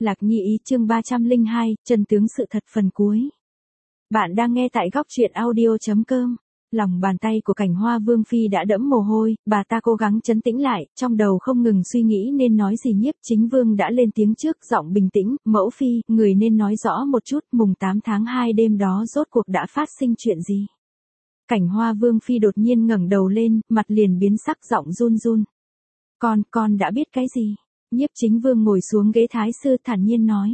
Lạc Nhi ý chương 302, chân tướng sự thật phần cuối. Bạn đang nghe tại góc truyện audio.com. Lòng bàn tay của Cảnh Hoa Vương Phi đã đẫm mồ hôi, bà ta cố gắng trấn tĩnh lại, trong đầu không ngừng suy nghĩ nên nói gì. Nhiếp Chính Vương đã lên tiếng trước, giọng bình tĩnh, mẫu phi, người nên nói rõ một chút, mùng 8 tháng 2 đêm đó rốt cuộc đã phát sinh chuyện gì. Cảnh Hoa Vương Phi đột nhiên ngẩng đầu lên, mặt liền biến sắc, giọng run run. Con đã biết cái gì? Nhiếp Chính Vương ngồi xuống ghế thái sư thản nhiên nói.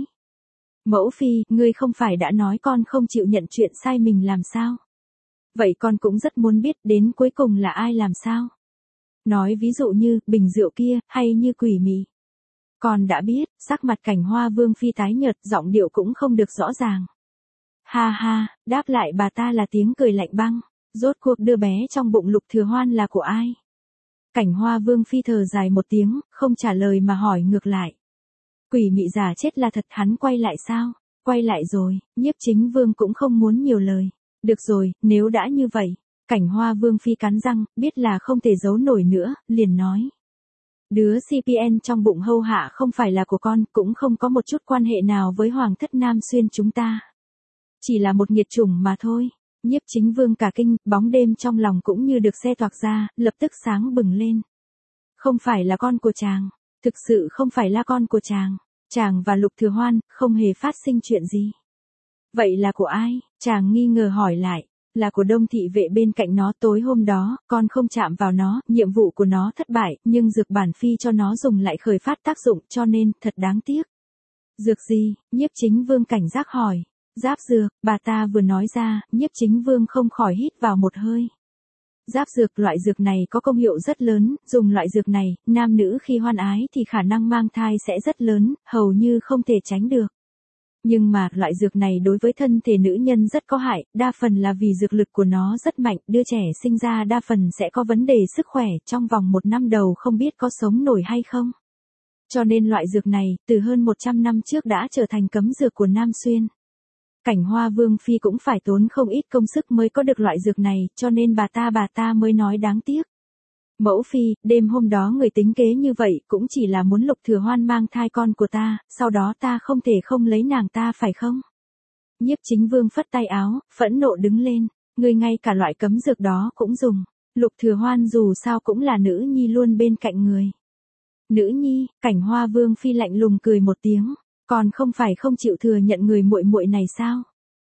Mẫu phi, ngươi không phải đã nói con không chịu nhận chuyện sai mình làm sao? Vậy con cũng rất muốn biết đến cuối cùng là ai làm sao? Nói ví dụ như, bình rượu kia, hay như quỷ mị. Con đã biết, sắc mặt Cảnh Hoa Vương Phi tái nhợt, giọng điệu cũng không được rõ ràng. Ha ha, đáp lại bà ta là tiếng cười lạnh băng. Rốt cuộc đứa bé trong bụng Lục Thừa Hoan là của ai? Cảnh Hoa Vương Phi thở dài một tiếng, không trả lời mà hỏi ngược lại. Quỷ mị già chết là thật, hắn quay lại sao? Quay lại rồi. Nhiếp Chính Vương cũng không muốn nhiều lời. Được rồi, nếu đã như vậy. Cảnh Hoa Vương Phi cắn răng, biết là không thể giấu nổi nữa, liền nói. Đứa CPN trong bụng hầu hạ không phải là của con, cũng không có một chút quan hệ nào với Hoàng thất Nam Xuyên chúng ta. Chỉ là một nghiệt chủng mà thôi. Nhiếp Chính Vương cả kinh, bóng đêm trong lòng cũng như được xe toạc ra, lập tức sáng bừng lên. Không phải là con của chàng, thực sự không phải là con của chàng. Chàng và Lục Thừa Hoan không hề phát sinh chuyện gì. Vậy là của ai? Chàng nghi ngờ hỏi lại. Là của Đông thị vệ bên cạnh nó, tối hôm đó, con không chạm vào nó, nhiệm vụ của nó thất bại, nhưng dược bản phi cho nó dùng lại khởi phát tác dụng, cho nên, thật đáng tiếc. Dược gì? Nhiếp Chính Vương cảnh giác hỏi. Giáp dược, bà ta vừa nói ra, Nhiếp Chính Vương không khỏi hít vào một hơi. Giáp dược, loại dược này có công hiệu rất lớn, dùng loại dược này, nam nữ khi hoan ái thì khả năng mang thai sẽ rất lớn, hầu như không thể tránh được. Nhưng mà, loại dược này đối với thân thể nữ nhân rất có hại, đa phần là vì dược lực của nó rất mạnh, đứa trẻ sinh ra đa phần sẽ có vấn đề sức khỏe, trong vòng 1 năm đầu không biết có sống nổi hay không. Cho nên loại dược này, từ hơn 100 năm trước đã trở thành cấm dược của Nam Xuyên. Cảnh Hoa Vương Phi cũng phải tốn không ít công sức mới có được loại dược này, cho nên bà ta mới nói đáng tiếc. Mẫu phi, đêm hôm đó người tính kế như vậy cũng chỉ là muốn Lục Thừa Hoan mang thai con của ta, sau đó ta không thể không lấy nàng ta phải không? Nhiếp Chính Vương phất tay áo, phẫn nộ đứng lên, người ngay cả loại cấm dược đó cũng dùng. Lục Thừa Hoan dù sao cũng là nữ nhi luôn bên cạnh người. Nữ nhi? Cảnh Hoa Vương Phi lạnh lùng cười một tiếng. Còn không phải không chịu thừa nhận người muội muội này sao?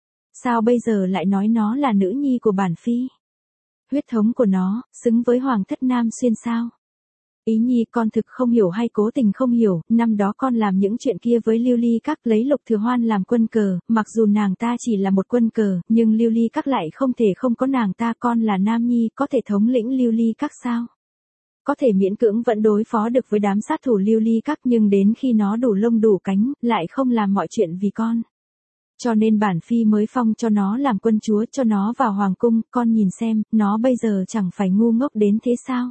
Sao bây giờ lại nói nó là nữ nhi của bản phi? Huyết thống của nó, xứng với Hoàng thất Nam Xuyên sao? Ý nhi con thực không hiểu hay cố tình không hiểu, năm đó con làm những chuyện kia với Lưu Ly Các lấy Lục Thừa Hoan làm quân cờ, mặc dù nàng ta chỉ là một quân cờ, nhưng Lưu Ly Các lại không thể không có nàng ta, con là nam nhi, có thể thống lĩnh Lưu Ly Các sao? Có thể miễn cưỡng vẫn đối phó được với đám sát thủ Lưu Ly Các, nhưng đến khi nó đủ lông đủ cánh, lại không làm mọi chuyện vì con. Cho nên bản phi mới phong cho nó làm quân chúa, cho nó vào hoàng cung, con nhìn xem, nó bây giờ chẳng phải ngu ngốc đến thế sao?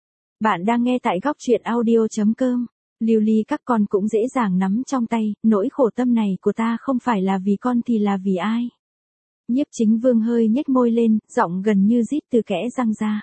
Bạn đang nghe tại góc truyện audio.com. Lưu Ly Các con cũng dễ dàng nắm trong tay, nỗi khổ tâm này của ta không phải là vì con thì là vì ai? Nhiếp Chính Vương hơi nhếch môi lên, giọng gần như rít từ kẽ răng ra.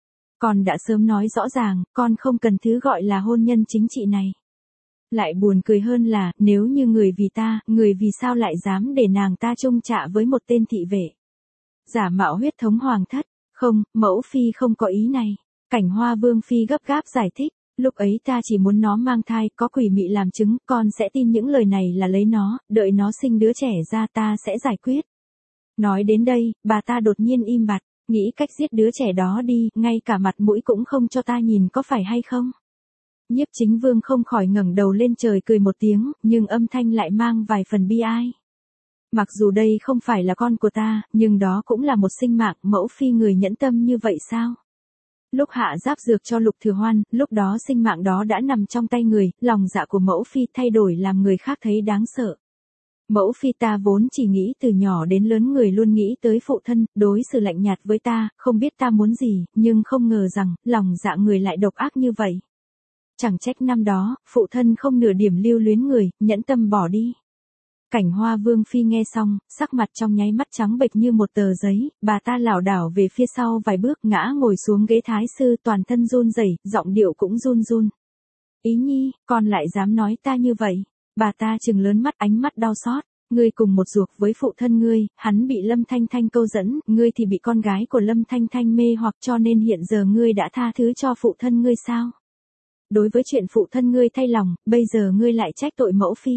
Con đã sớm nói rõ ràng, con không cần thứ gọi là hôn nhân chính trị này. Lại buồn cười hơn là, nếu như người vì ta, người vì sao lại dám để nàng ta chung chạ với một tên thị vệ? Giả mạo huyết thống hoàng thất, không, mẫu phi không có ý này. Cảnh Hoa Vương Phi gấp gáp giải thích, lúc ấy ta chỉ muốn nó mang thai, có quỷ mị làm chứng, con sẽ tin những lời này là lấy nó, đợi nó sinh đứa trẻ ra ta sẽ giải quyết. Nói đến đây, bà ta đột nhiên im bặt. Nghĩ cách giết đứa trẻ đó đi, ngay cả mặt mũi cũng không cho ta nhìn, có phải hay không? Nhiếp Chính Vương không khỏi ngẩng đầu lên trời cười một tiếng, nhưng âm thanh lại mang vài phần bi ai. Mặc dù đây không phải là con của ta, nhưng đó cũng là một sinh mạng, mẫu phi người nhẫn tâm như vậy sao? Lúc hạ giáp dược cho Lục Thừa Hoan, lúc đó sinh mạng đó đã nằm trong tay người, lòng dạ của mẫu phi thay đổi làm người khác thấy đáng sợ. Mẫu phi ta vốn chỉ nghĩ từ nhỏ đến lớn người luôn nghĩ tới phụ thân, đối xử lạnh nhạt với ta, không biết ta muốn gì, nhưng không ngờ rằng, lòng dạ người lại độc ác như vậy. Chẳng trách năm đó, phụ thân không nửa điểm lưu luyến người, nhẫn tâm bỏ đi. Cảnh Hoa Vương Phi nghe xong, sắc mặt trong nháy mắt trắng bệch như một tờ giấy, bà ta lảo đảo về phía sau vài bước, ngã ngồi xuống ghế thái sư, toàn thân run rẩy, giọng điệu cũng run run. Ý nhi, con lại dám nói ta như vậy. Bà ta trừng lớn mắt, ánh mắt đau xót. Ngươi cùng một ruột với phụ thân ngươi, hắn bị Lâm Thanh Thanh câu dẫn, ngươi thì bị con gái của Lâm Thanh Thanh mê hoặc, cho nên hiện giờ ngươi đã tha thứ cho phụ thân ngươi sao? Đối với chuyện phụ thân ngươi thay lòng, bây giờ ngươi lại trách tội mẫu phi.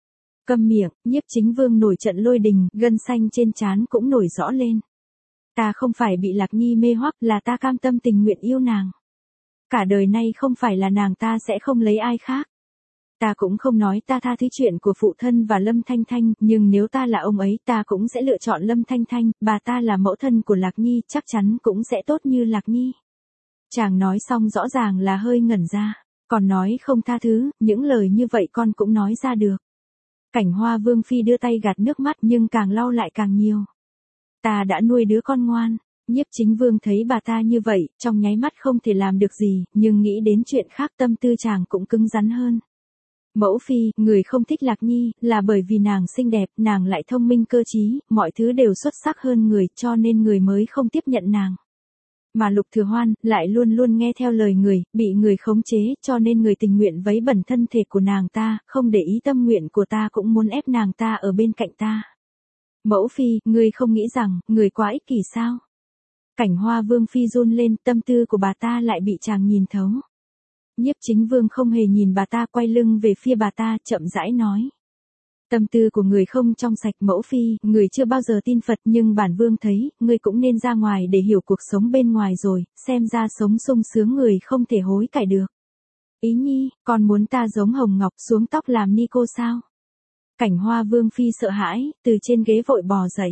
Câm miệng, Nhiếp Chính Vương nổi trận lôi đình, gân xanh trên trán cũng nổi rõ lên. Ta không phải bị Lạc Nhi mê hoặc, là ta cam tâm tình nguyện yêu nàng. Cả đời nay không phải là nàng, ta sẽ không lấy ai khác. Ta cũng không nói ta tha thứ chuyện của phụ thân và Lâm Thanh Thanh, nhưng nếu ta là ông ấy ta cũng sẽ lựa chọn Lâm Thanh Thanh, bà ta là mẫu thân của Lạc Nhi, chắc chắn cũng sẽ tốt như Lạc Nhi. Chàng nói xong rõ ràng là hơi ngẩn ra, còn nói không tha thứ, những lời như vậy con cũng nói ra được. Cảnh Hoa Vương Phi đưa tay gạt nước mắt nhưng càng lau lại càng nhiều. Ta đã nuôi đứa con ngoan. Nhiếp Chính Vương thấy bà ta như vậy, trong nháy mắt không thể làm được gì, nhưng nghĩ đến chuyện khác tâm tư chàng cũng cứng rắn hơn. Mẫu phi, người không thích Lạc Nhi, là bởi vì nàng xinh đẹp, nàng lại thông minh cơ trí, mọi thứ đều xuất sắc hơn người, cho nên người mới không tiếp nhận nàng. Mà Lục Thừa Hoan, lại luôn luôn nghe theo lời người, bị người khống chế, cho nên người tình nguyện vấy bẩn thân thể của nàng ta, không để ý tâm nguyện của ta cũng muốn ép nàng ta ở bên cạnh ta. Mẫu phi, người không nghĩ rằng, người quá ích kỷ sao? Cảnh Hoa Vương Phi run lên, tâm tư của bà ta lại bị chàng nhìn thấu. Nhiếp Chính Vương không hề nhìn bà ta, quay lưng về phía bà ta, chậm rãi nói. Tâm tư của người không trong sạch. Mẫu phi, người chưa bao giờ tin Phật, nhưng bản vương thấy, người cũng nên ra ngoài để hiểu cuộc sống bên ngoài rồi, xem ra sống sung sướng người không thể hối cải được. Ý Nhi, còn muốn ta giống Hồng Ngọc xuống tóc làm ni cô sao? Cảnh Hoa Vương Phi sợ hãi, từ trên ghế vội bò dậy.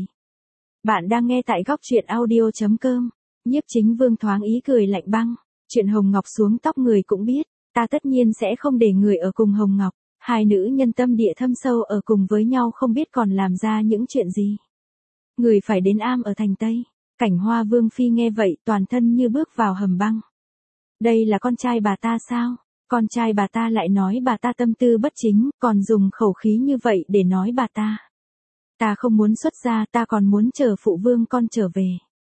Bạn đang nghe tại góc truyện audio.com. Nhiếp Chính Vương thoáng ý cười lạnh băng. Chuyện Hồng Ngọc xuống tóc người cũng biết, ta tất nhiên sẽ không để người ở cùng Hồng Ngọc. Hai nữ nhân tâm địa thâm sâu ở cùng với nhau không biết còn làm ra những chuyện gì. Người phải đến am ở thành Tây. Cảnh Hoa Vương Phi nghe vậy toàn thân như bước vào hầm băng. Đây là con trai bà ta sao? Con trai bà ta lại nói bà ta tâm tư bất chính, còn dùng khẩu khí như vậy để nói bà ta. Ta không muốn xuất gia, ta còn muốn chờ phụ vương con trở về.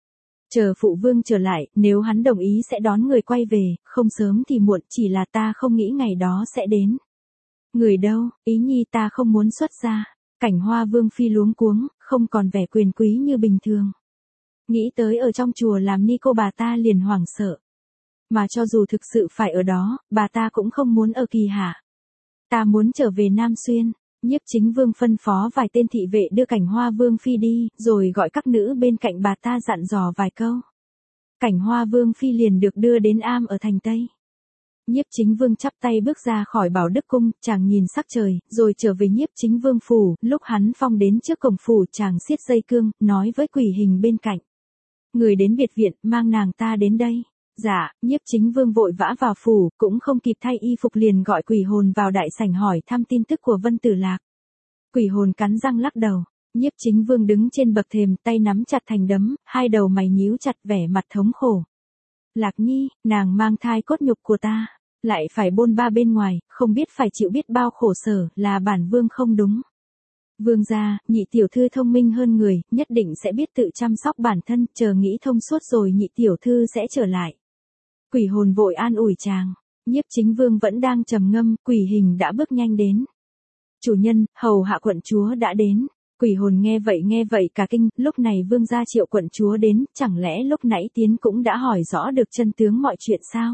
Chờ phụ vương trở lại, nếu hắn đồng ý sẽ đón người quay về, không sớm thì muộn, chỉ là ta không nghĩ ngày đó sẽ đến. Người đâu, Ý Nhi, ta không muốn xuất gia. Cảnh Hoa Vương Phi luống cuống, không còn vẻ quyền quý như bình thường. Nghĩ tới ở trong chùa làm ni cô bà ta liền hoảng sợ. Mà cho dù thực sự phải ở đó, bà ta cũng không muốn ở Kỳ Hạ. Ta muốn trở về Nam Xuyên. Nhiếp Chính Vương phân phó vài tên thị vệ đưa Cảnh Hoa Vương Phi đi, rồi gọi các nữ bên cạnh bà ta dặn dò vài câu. Cảnh Hoa Vương Phi liền được đưa đến am ở thành Tây. Nhiếp Chính Vương chắp tay bước ra khỏi Bảo Đức Cung, chàng nhìn sắc trời, rồi trở về Nhiếp Chính Vương phủ, lúc hắn phong đến trước cổng phủ chàng siết dây cương, nói với Quỷ Hình bên cạnh. Người đến biệt viện, mang nàng ta đến đây. Dạ, Nhiếp Chính Vương vội vã vào phủ, cũng không kịp thay y phục liền gọi Quỷ Hồn vào đại sảnh hỏi thăm tin tức của Vân Tử Lạc. Quỷ Hồn cắn răng lắc đầu. Nhiếp Chính Vương đứng trên bậc thềm, tay nắm chặt thành đấm, hai đầu mày nhíu chặt, vẻ mặt thống khổ. Lạc Nhi, nàng mang thai cốt nhục của ta, lại phải bôn ba bên ngoài, không biết phải chịu biết bao khổ sở, là bản vương không đúng. Vương gia, nhị tiểu thư thông minh hơn người, nhất định sẽ biết tự chăm sóc bản thân, chờ nghĩ thông suốt rồi nhị tiểu thư sẽ trở lại. Quỷ Hồn vội an ủi chàng. Nhiếp Chính Vương vẫn đang trầm ngâm, Quỷ Hình đã bước nhanh đến. Chủ nhân, hầu hạ quận chúa đã đến. Quỷ Hồn nghe vậy cả kinh, lúc này vương gia triệu quận chúa đến, chẳng lẽ lúc nãy tiến cũng đã hỏi rõ được chân tướng mọi chuyện sao?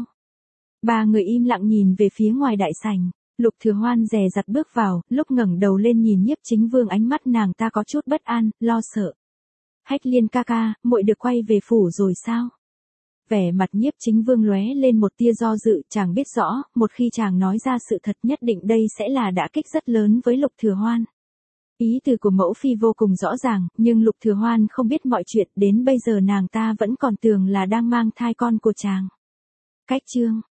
Ba người im lặng nhìn về phía ngoài đại sảnh. Lục Thừa Hoan dè dặt bước vào, lúc ngẩng đầu lên nhìn Nhiếp Chính Vương ánh mắt nàng ta có chút bất an, lo sợ. Hách Liên ca ca, muội được quay về phủ rồi sao? Vẻ mặt Nhiếp Chính Vương lóe lên một tia do dự, chàng biết rõ, một khi chàng nói ra sự thật nhất định đây sẽ là đả kích rất lớn với Lục Thừa Hoan. Ý từ của mẫu phi vô cùng rõ ràng, nhưng Lục Thừa Hoan không biết mọi chuyện, đến bây giờ nàng ta vẫn còn tưởng là đang mang thai con của chàng. Cách chương